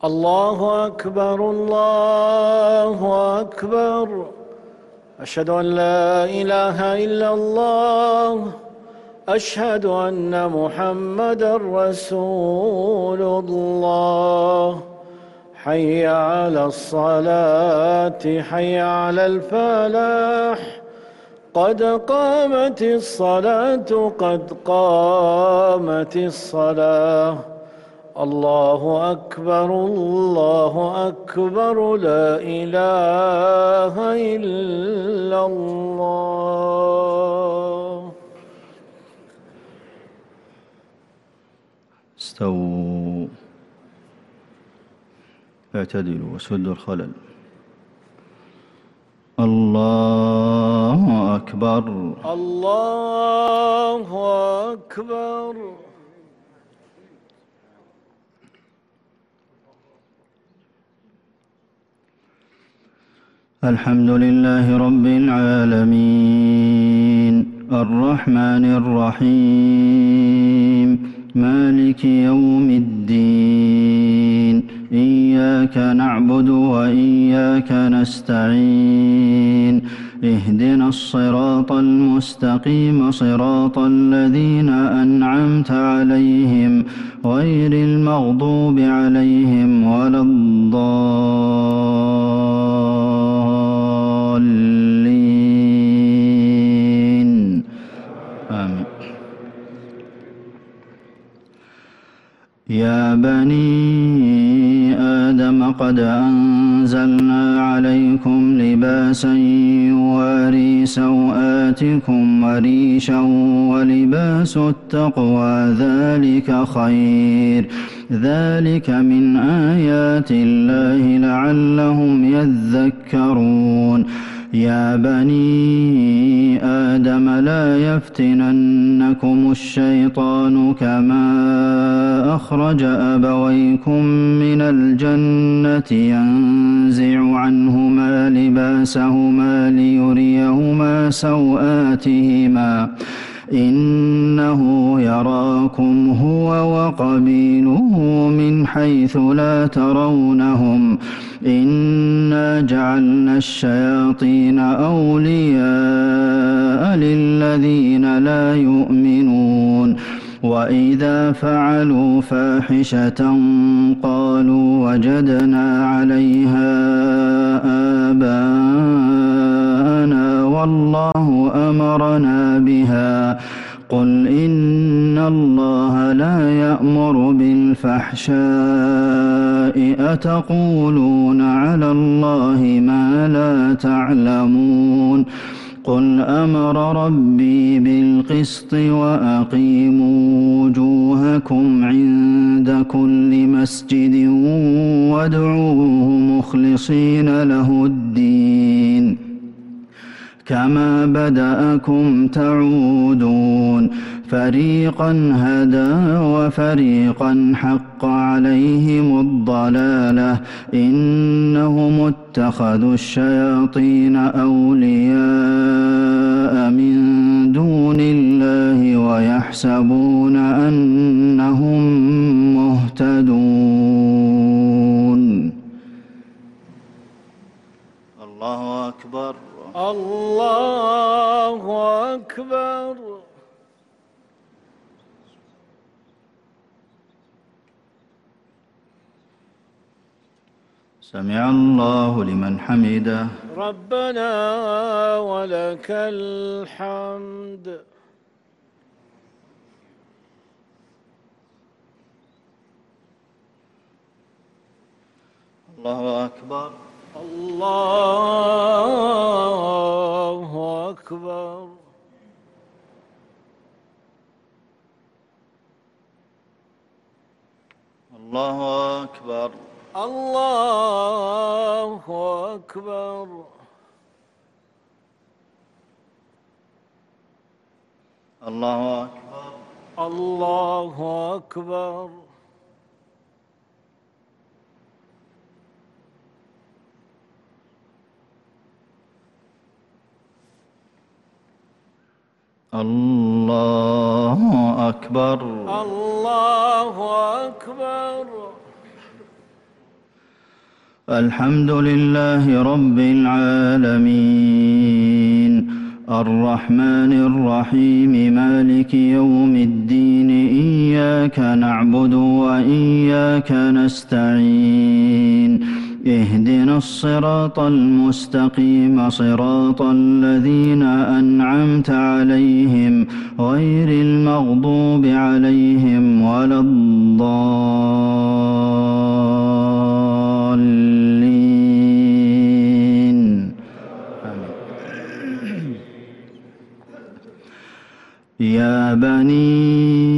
الله أكبر الله أكبر. أشهد أن لا إله إلا الله. أشهد أن محمدًا رسول الله. حي على الصلاة حي على الفلاح. قد قامت الصلاة قد قامت الصلاة. الله أكبر الله أكبر. لا إله إلا الله. استووا، اعتدلوا وسدوا الخلل. الله أكبر الله أكبر. الحمد لله رب العالمين الرحمن الرحيم مالك يوم الدين. إياك نعبد وإياك نستعين. اهدنا الصراط المستقيم صراط الذين أنعمت عليهم غير المغضوب عليهم ولا الضالين. آمين. يا بني آدم قد أنزلنا عليكم لباسا يواري سوآتكم وريشا ولباس التقوى ذلك خير. ذلك من آيات الله لعلهم يذكرون. يا بني آدم لا يفتننكم الشيطان كما أخرج أبويكم من الجنة ينزع عنهما لباسهما ليريهما سوآتهما إنه يراكم هو وقبيله من حيث لا ترونهم. إنا جعلنا الشياطين أولياء للذين لا يؤمنون. وإذا فعلوا فاحشة قالوا وجدنا عليها آباءنا والله أمرنا بها. قل إن الله لا يأمر بالفحشاء أتقولون على الله ما لا تعلمون. قل أمر ربي بالقسط وأقيموا وجوهكم عند كل مسجد وادعوه مخلصين له الدين كما بدأكم تعودون. فريقا هدى وفريقا حق عليهم الضلالة. إنهم اتخذوا الشياطين أولياء من دون الله ويحسبون أنهم مهتدون. الله أكبر الله أكبر. سمع الله لمن حمده. ربنا ولك الحمد. الله أكبر الله أكبر. الله أكبر الله أكبر. الله أكبر الله أكبر. الله أكبر الله أكبر. الحمد لله رب العالمين الرحمن الرحيم مالك يوم الدين إياك نعبد وإياك نستعين اهدنا الصراط المستقيم صراط الذين أنعمت عليهم غير المغضوب عليهم ولا الضالين آمين. يا بني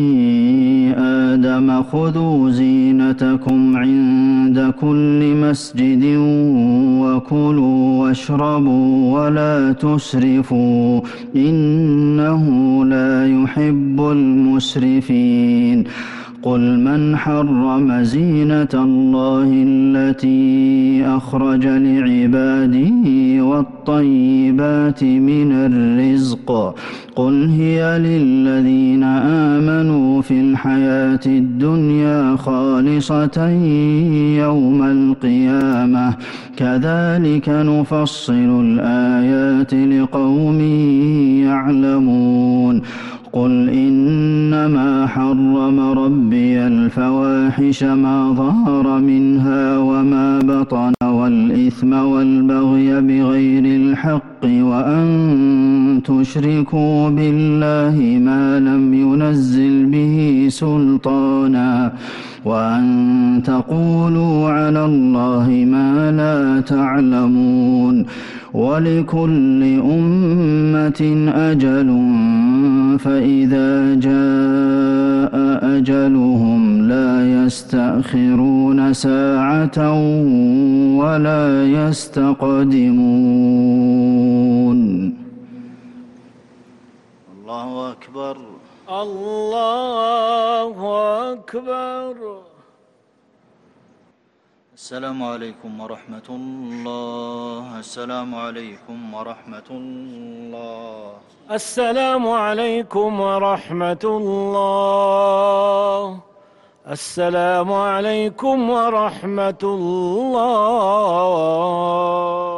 آدم خذوا زينتكم عند كل مسجد وكلوا واشربوا ولا تسرفوا إنه لا يحب المسرفين قل من حرم زينة الله التي أخرج لعباده والطيبات من الرزق قل هي للذين آمنوا في الحياة الدنيا خالصة يوم القيامة كذلك نفصل الآيات لقوم يعلمون قل إنما حرم ربي الفواحش ما ظهر منها وما بطن والإثم والبغي بغير الحق وأن تشركوا بالله ما لم ينزل به سلطانا وأن تقولوا على الله ما لا تعلمون ولكل أمة أجل فإذا جاء أجلهم لا يستأخرون ساعة ولا يستقدمون الله أكبر الله أكبر. السلام عليكم ورحمة الله. السلام عليكم ورحمة الله. السلام عليكم ورحمة الله. السلام عليكم ورحمة الله.